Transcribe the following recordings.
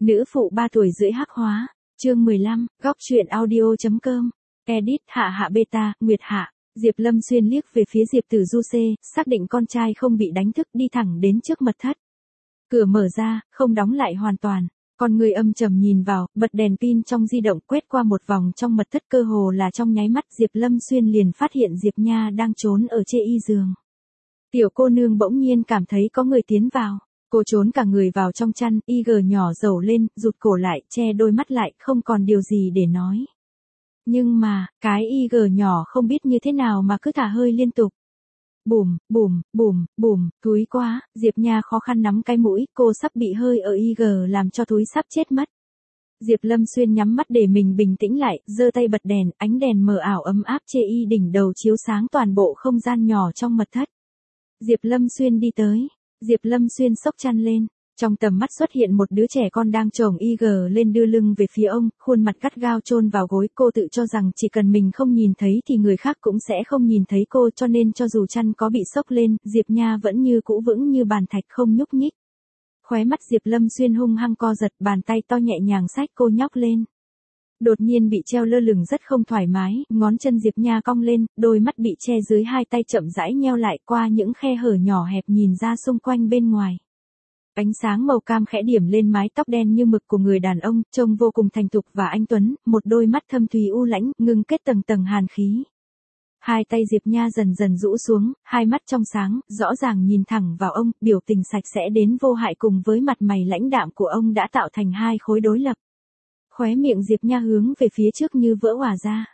Nữ phụ 3 tuổi rưỡi hắc hóa. Chương 15, góc truyện audio.com. Edit Hạ Hạ Beta, Nguyệt Hạ. Diệp Lâm Xuyên liếc về phía Diệp Tử Du C, xác định con trai không bị đánh thức, đi thẳng đến trước mật thất. Cửa mở ra, không đóng lại hoàn toàn. Con người âm trầm nhìn vào, bật đèn pin trong di động quét qua một vòng trong mật thất, cơ hồ là trong nháy mắt Diệp Lâm Xuyên liền phát hiện Diệp Nha đang trốn ở chê y giường. Tiểu cô nương bỗng nhiên cảm thấy có người tiến vào. Cô trốn cả người vào trong chăn, IG nhỏ dầu lên, rụt cổ lại, che đôi mắt lại, không còn điều gì để nói. Nhưng mà, cái IG nhỏ không biết như thế nào mà cứ thả hơi liên tục. Bùm, bùm, bùm, bùm, thúi quá, Diệp Nha khó khăn nắm cái mũi, cô sắp bị hơi ở IG làm cho thúi sắp chết mất. Diệp Lâm Xuyên nhắm mắt để mình bình tĩnh lại, giơ tay bật đèn, ánh đèn mờ ảo ấm áp chê y đỉnh đầu chiếu sáng toàn bộ không gian nhỏ trong mật thất. Diệp Lâm Xuyên đi tới. Diệp Lâm Xuyên xốc chăn lên, trong tầm mắt xuất hiện một đứa trẻ con đang chồng IG lên đưa lưng về phía ông, khuôn mặt gắt gao chôn vào gối. Cô tự cho rằng chỉ cần mình không nhìn thấy thì người khác cũng sẽ không nhìn thấy cô, cho nên cho dù chăn có bị xốc lên, Diệp Nha vẫn như cũ vững như bàn thạch không nhúc nhích. Khóe mắt Diệp Lâm Xuyên hung hăng co giật, bàn tay to nhẹ nhàng xách cô nhóc lên. Đột nhiên bị treo lơ lửng rất không thoải mái, ngón chân Diệp Nha cong lên, đôi mắt bị che dưới hai tay chậm rãi nheo lại, qua những khe hở nhỏ hẹp nhìn ra xung quanh bên ngoài. Ánh sáng màu cam khẽ điểm lên mái tóc đen như mực của người đàn ông, trông vô cùng thành thục và anh tuấn, một đôi mắt thâm thúy u lãnh, ngưng kết tầng tầng hàn khí. Hai tay Diệp Nha dần dần rũ xuống, hai mắt trong sáng, rõ ràng nhìn thẳng vào ông, biểu tình sạch sẽ đến vô hại cùng với mặt mày lãnh đạm của ông đã tạo thành hai khối đối lập. Khóe miệng Diệp Nha hướng về phía trước như vỡ òa ra.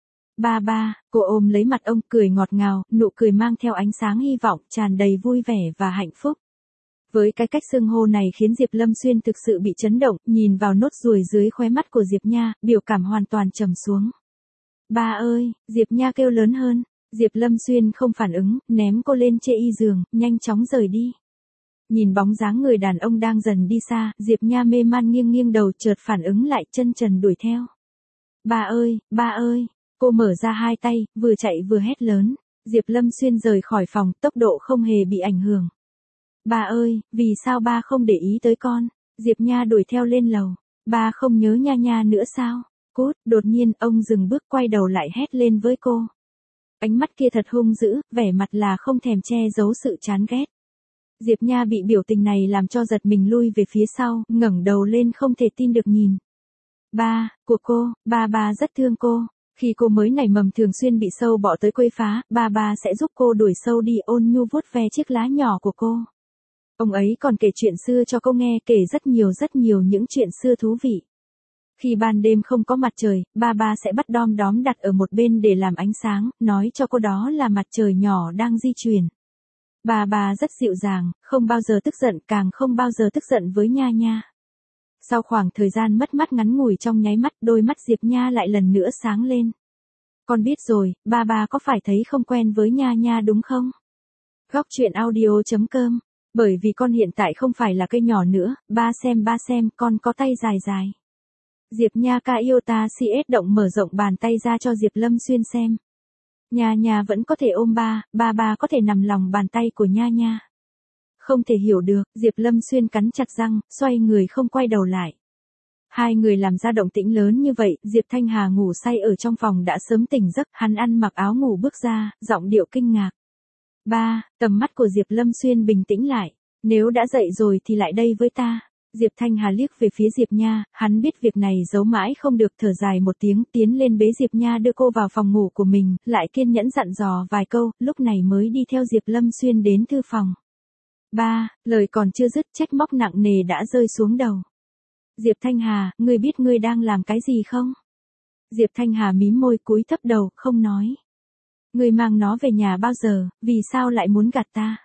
Ba ba, cô ôm lấy mặt ông, cười ngọt ngào, nụ cười mang theo ánh sáng hy vọng, tràn đầy vui vẻ và hạnh phúc. Với cái cách xưng hô này khiến Diệp Lâm Xuyên thực sự bị chấn động, nhìn vào nốt ruồi dưới khóe mắt của Diệp Nha, biểu cảm hoàn toàn trầm xuống. Ba ơi, Diệp Nha kêu lớn hơn. Diệp Lâm Xuyên không phản ứng, ném cô lên chê y giường, nhanh chóng rời đi. Nhìn bóng dáng người đàn ông đang dần đi xa, Diệp Nha mê man nghiêng nghiêng đầu, chợt phản ứng lại, chân trần đuổi theo. Ba ơi, cô mở ra hai tay, vừa chạy vừa hét lớn. Diệp Lâm Xuyên rời khỏi phòng, tốc độ không hề bị ảnh hưởng. Ba ơi, vì sao ba không để ý tới con? Diệp Nha đuổi theo lên lầu. Ba không nhớ Nha Nha nữa sao? Cút, đột nhiên ông dừng bước, quay đầu lại hét lên với cô. Ánh mắt kia thật hung dữ, vẻ mặt là không thèm che giấu sự chán ghét. Diệp Nha bị biểu tình này làm cho giật mình lui về phía sau, ngẩng đầu lên không thể tin được nhìn. Ba, của cô, ba rất thương cô. Khi cô mới nảy mầm thường xuyên bị sâu bọ tới quấy phá, ba sẽ giúp cô đuổi sâu đi, ôn nhu vuốt ve chiếc lá nhỏ của cô. Ông ấy còn kể chuyện xưa cho cô nghe, kể rất nhiều những chuyện xưa thú vị. Khi ban đêm không có mặt trời, ba sẽ bắt đom đóm đặt ở một bên để làm ánh sáng, nói cho cô đó là mặt trời nhỏ đang di chuyển. Bà rất dịu dàng, không bao giờ tức giận, càng không bao giờ tức giận với Nha Nha. Sau khoảng thời gian mất mát ngắn ngủi, trong nháy mắt, đôi mắt Diệp Nha lại lần nữa sáng lên. Con biết rồi, ba có phải thấy không quen với Nha Nha đúng không? Góc truyện audio.com. Bởi vì con hiện tại không phải là cây nhỏ nữa, ba xem, con có tay dài dài. Diệp Nha ca yêu ta CS động mở rộng bàn tay ra cho Diệp Lâm Xuyên xem. Nha Nha vẫn có thể ôm ba có thể nằm lòng bàn tay của Nha Nha. Không thể hiểu được, Diệp Lâm Xuyên cắn chặt răng, xoay người không quay đầu lại. Hai người làm ra động tĩnh lớn như vậy, Diệp Thanh Hà ngủ say ở trong phòng đã sớm tỉnh giấc, hắn ăn mặc áo ngủ bước ra, giọng điệu kinh ngạc. Ba, tầm mắt của Diệp Lâm Xuyên bình tĩnh lại. Nếu đã dậy rồi thì lại đây với ta. Diệp Thanh Hà liếc về phía Diệp Nha, hắn biết việc này giấu mãi không được, thở dài một tiếng, tiến lên bế Diệp Nha đưa cô vào phòng ngủ của mình, lại kiên nhẫn dặn dò vài câu, lúc này mới đi theo Diệp Lâm Xuyên đến thư phòng. Ba, lời còn chưa dứt, trách móc nặng nề đã rơi xuống đầu. Diệp Thanh Hà, ngươi biết ngươi đang làm cái gì không? Diệp Thanh Hà mím môi, cúi thấp đầu, không nói. Ngươi mang nó về nhà bao giờ, vì sao lại muốn gạt ta?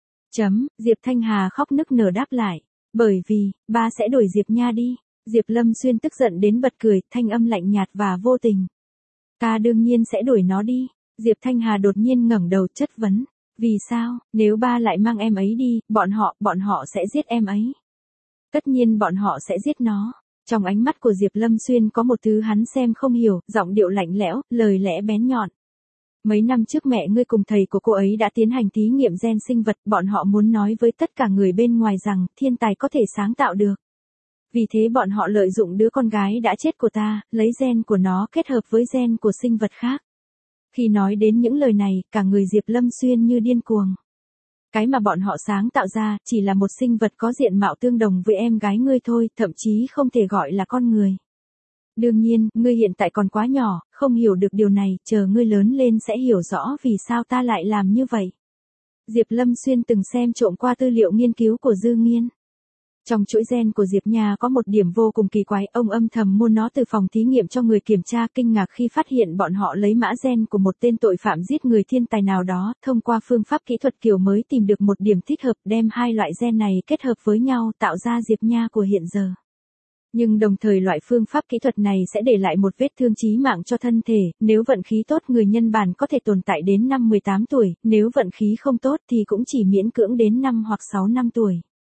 Diệp Thanh Hà khóc nức nở đáp lại. Bởi vì, ba sẽ đuổi Diệp Nha đi. Diệp Lâm Xuyên tức giận đến bật cười, thanh âm lạnh nhạt và vô tình. Ta đương nhiên sẽ đuổi nó đi. Diệp Thanh Hà đột nhiên ngẩng đầu chất vấn. Vì sao, nếu ba lại mang em ấy đi, bọn họ sẽ giết em ấy. Tất nhiên bọn họ sẽ giết nó. Trong ánh mắt của Diệp Lâm Xuyên có một thứ hắn xem không hiểu, giọng điệu lạnh lẽo, lời lẽ bén nhọn. Mấy năm trước mẹ ngươi cùng thầy của cô ấy đã tiến hành thí nghiệm gen sinh vật, bọn họ muốn nói với tất cả người bên ngoài rằng thiên tài có thể sáng tạo được. Vì thế bọn họ lợi dụng đứa con gái đã chết của ta, lấy gen của nó kết hợp với gen của sinh vật khác. Khi nói đến những lời này, cả người Diệp Lâm Xuyên như điên cuồng. Cái mà bọn họ sáng tạo ra, chỉ là một sinh vật có diện mạo tương đồng với em gái ngươi thôi, thậm chí không thể gọi là con người. Đương nhiên, ngươi hiện tại còn quá nhỏ, không hiểu được điều này, chờ ngươi lớn lên sẽ hiểu rõ vì sao ta lại làm như vậy. Diệp Lâm Xuyên từng xem trộm qua tư liệu nghiên cứu của Dư Nghiên. Trong chuỗi gen của Diệp Nha có một điểm vô cùng kỳ quái, ông âm thầm mua nó từ phòng thí nghiệm cho người kiểm tra, kinh ngạc khi phát hiện bọn họ lấy mã gen của một tên tội phạm giết người thiên tài nào đó, thông qua phương pháp kỹ thuật kiểu mới tìm được một điểm thích hợp, đem hai loại gen này kết hợp với nhau tạo ra Diệp Nha của hiện giờ. Nhưng đồng thời loại phương pháp kỹ thuật này sẽ để lại một vết thương chí mạng cho thân thể, nếu vận khí tốt người nhân bản có thể tồn tại đến năm 18 tuổi, nếu vận khí không tốt thì cũng chỉ miễn cưỡng đến 5 hoặc 6 năm tuổi.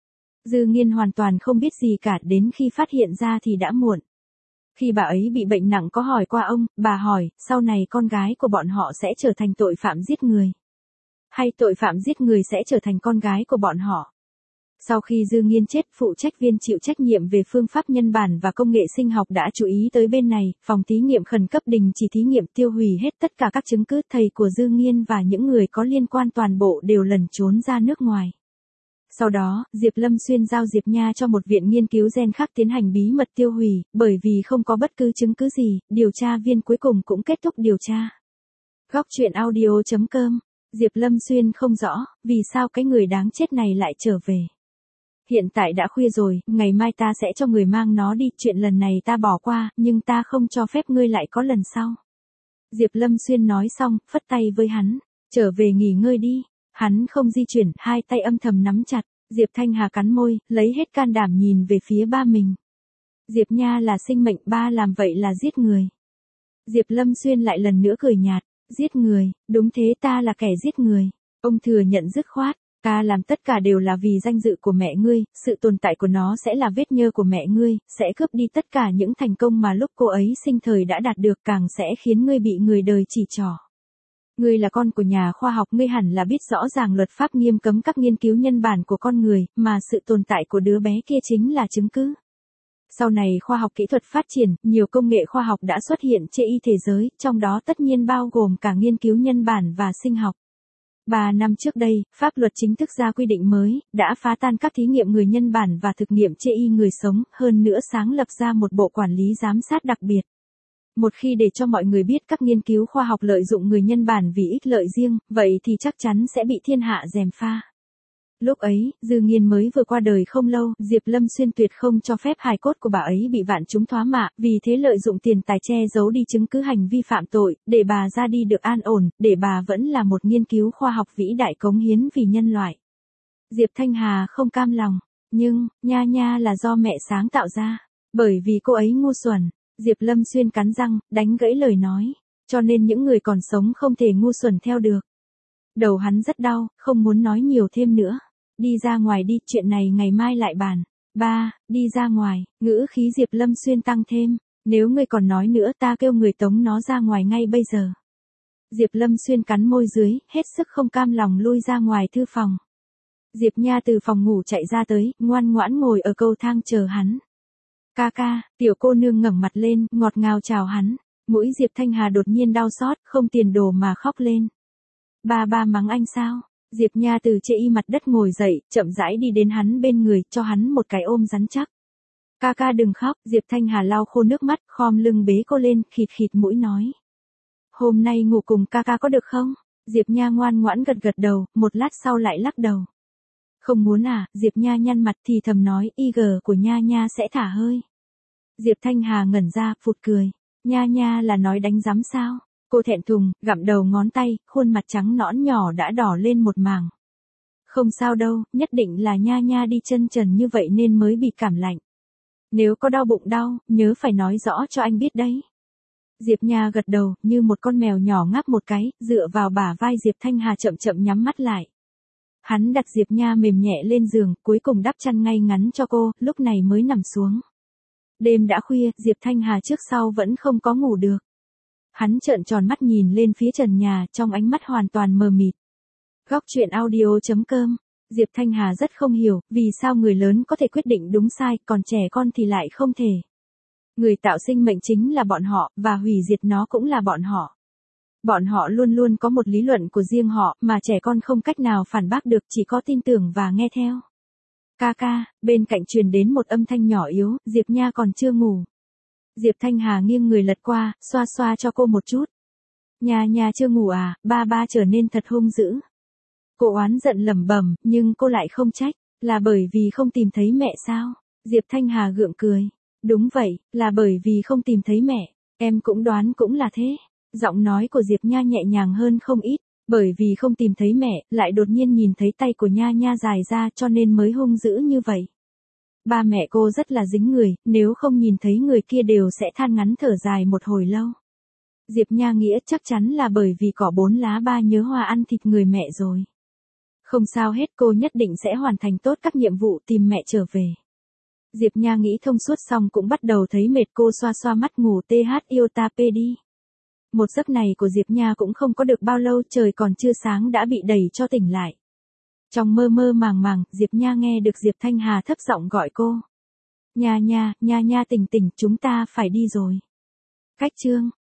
Dư Nghiên hoàn toàn không biết gì cả, đến khi phát hiện ra thì đã muộn. Khi bà ấy bị bệnh nặng có hỏi qua ông, bà hỏi, sau này con gái của bọn họ sẽ trở thành tội phạm giết người? Hay tội phạm giết người sẽ trở thành con gái của bọn họ? Sau khi Dư Nghiên chết, phụ trách viên chịu trách nhiệm về phương pháp nhân bản và công nghệ sinh học đã chú ý tới bên này, phòng thí nghiệm khẩn cấp đình chỉ thí nghiệm, tiêu hủy hết tất cả các chứng cứ, thầy của Dư Nghiên và những người có liên quan toàn bộ đều lẩn trốn ra nước ngoài. Sau đó, Diệp Lâm Xuyên giao Diệp Nha cho một viện nghiên cứu gen khác tiến hành bí mật tiêu hủy, bởi vì không có bất cứ chứng cứ gì, điều tra viên cuối cùng cũng kết thúc điều tra. Góc truyện audio.com. Diệp Lâm Xuyên không rõ, vì sao cái người đáng chết này lại trở về. Hiện tại đã khuya rồi, ngày mai ta sẽ cho người mang nó đi, chuyện lần này ta bỏ qua, nhưng ta không cho phép ngươi lại có lần sau. Diệp Lâm Xuyên nói xong, phất tay với hắn, trở về nghỉ ngơi đi. Hắn không di chuyển, hai tay âm thầm nắm chặt, Diệp Thanh Hà cắn môi, lấy hết can đảm nhìn về phía ba mình. Diệp Nha là sinh mệnh, ba làm vậy là giết người. Diệp Lâm Xuyên lại lần nữa cười nhạt, giết người, đúng thế, ta là kẻ giết người. Ông thừa nhận dứt khoát, ta làm tất cả đều là vì danh dự của mẹ ngươi, sự tồn tại của nó sẽ là vết nhơ của mẹ ngươi, sẽ cướp đi tất cả những thành công mà lúc cô ấy sinh thời đã đạt được, càng sẽ khiến ngươi bị người đời chỉ trỏ. Ngươi là con của nhà khoa học, ngươi hẳn là biết rõ ràng luật pháp nghiêm cấm các nghiên cứu nhân bản của con người, mà sự tồn tại của đứa bé kia chính là chứng cứ. Sau này khoa học kỹ thuật phát triển, nhiều công nghệ khoa học đã xuất hiện trên thế giới, trong đó tất nhiên bao gồm cả nghiên cứu nhân bản và sinh học. 3 năm trước đây, pháp luật chính thức ra quy định mới, đã phá tan các thí nghiệm người nhân bản và thực nghiệm trên người sống, hơn nữa sáng lập ra một bộ quản lý giám sát đặc biệt. Một khi để cho mọi người biết các nghiên cứu khoa học lợi dụng người nhân bản vì ích lợi riêng, vậy thì chắc chắn sẽ bị thiên hạ gièm pha. Lúc ấy, Dư Nghiên mới vừa qua đời không lâu, Diệp Lâm Xuyên tuyệt không cho phép hài cốt của bà ấy bị vạn chúng thoá mạ, vì thế lợi dụng tiền tài che giấu đi chứng cứ hành vi phạm tội, để bà ra đi được an ổn, để bà vẫn là một nghiên cứu khoa học vĩ đại cống hiến vì nhân loại. Diệp Thanh Hà không cam lòng, nhưng, Nha là do mẹ sáng tạo ra, bởi vì cô ấy ngu xuẩn. Diệp Lâm Xuyên cắn răng, đánh gãy lời nói, cho nên những người còn sống không thể ngu xuẩn theo được. Đầu hắn rất đau, không muốn nói nhiều thêm nữa. Đi ra ngoài đi, chuyện này ngày mai lại bàn. Ba, đi ra ngoài, ngữ khí Diệp Lâm Xuyên tăng thêm, nếu ngươi còn nói nữa ta kêu người tống nó ra ngoài ngay bây giờ. Diệp Lâm Xuyên cắn môi dưới, hết sức không cam lòng lui ra ngoài thư phòng. Diệp Nha từ phòng ngủ chạy ra tới, ngoan ngoãn ngồi ở cầu thang chờ hắn. Ca ca, tiểu cô nương ngẩng mặt lên, ngọt ngào chào hắn. Mũi Diệp Thanh Hà đột nhiên đau xót, không tiền đồ mà khóc lên. Ba mắng anh sao? Diệp Nha từ trên mặt đất ngồi dậy, chậm rãi đi đến hắn bên người, cho hắn một cái ôm rắn chắc. Ca ca đừng khóc, Diệp Thanh Hà lau khô nước mắt, khom lưng bế cô lên, khịt khịt mũi nói. Hôm nay ngủ cùng ca ca có được không? Diệp Nha ngoan ngoãn gật gật đầu, một lát sau lại lắc đầu. Không muốn à, Diệp Nha nhăn mặt thì thầm nói, IG của Nha sẽ thả hơi. Diệp Thanh Hà ngẩn ra, phụt cười. Nha là nói đánh giám sao? Cô thẹn thùng, gặm đầu ngón tay, khuôn mặt trắng nõn nhỏ đã đỏ lên một mảng. Không sao đâu, nhất định là Nha đi chân trần như vậy nên mới bị cảm lạnh. Nếu có đau bụng đau, nhớ phải nói rõ cho anh biết đấy. Diệp Nha gật đầu, như một con mèo nhỏ ngáp một cái, dựa vào bả vai Diệp Thanh Hà chậm chậm nhắm mắt lại. Hắn đặt Diệp Nha mềm nhẹ lên giường, cuối cùng đắp chăn ngay ngắn cho cô, lúc này mới nằm xuống. Đêm đã khuya, Diệp Thanh Hà trước sau vẫn không có ngủ được. Hắn trợn tròn mắt nhìn lên phía trần nhà, trong ánh mắt hoàn toàn mờ mịt. Góc truyện audio.com Diệp Thanh Hà rất không hiểu, vì sao người lớn có thể quyết định đúng sai, còn trẻ con thì lại không thể. Người tạo sinh mệnh chính là bọn họ, và hủy diệt nó cũng là bọn họ. Bọn họ luôn luôn có một lý luận của riêng họ, mà trẻ con không cách nào phản bác được, chỉ có tin tưởng và nghe theo. Ca ca, bên cạnh truyền đến một âm thanh nhỏ yếu, Diệp Nha còn chưa ngủ. Diệp Thanh Hà nghiêng người lật qua, xoa xoa cho cô một chút. Nha Nha chưa ngủ à, ba ba trở nên thật hung dữ. Cô oán giận lẩm bẩm, nhưng cô lại không trách, là bởi vì không tìm thấy mẹ sao? Diệp Thanh Hà gượng cười. Đúng vậy, là bởi vì không tìm thấy mẹ, em cũng đoán cũng là thế. Giọng nói của Diệp Nha nhẹ nhàng hơn không ít, bởi vì không tìm thấy mẹ, lại đột nhiên nhìn thấy tay của Nha Nha dài ra cho nên mới hung dữ như vậy. Ba mẹ cô rất là dính người, nếu không nhìn thấy người kia đều sẽ than ngắn thở dài một hồi lâu. Diệp Nha nghĩa chắc chắn là bởi vì cỏ 4 lá 3 nhớ hoa ăn thịt người mẹ rồi. Không sao hết, cô nhất định sẽ hoàn thành tốt các nhiệm vụ tìm mẹ trở về. Diệp Nha nghĩ thông suốt xong cũng bắt đầu thấy mệt, cô xoa xoa mắt ngủ yêu ta pê đi. Một giấc này của Diệp Nha cũng không có được bao lâu, trời còn chưa sáng đã bị đẩy cho tỉnh lại. Trong mơ mơ màng màng, Diệp Nha nghe được Diệp Thanh Hà thấp giọng gọi cô. Nha Nha, Nha Nha tỉnh tỉnh, chúng ta phải đi rồi. Cách chương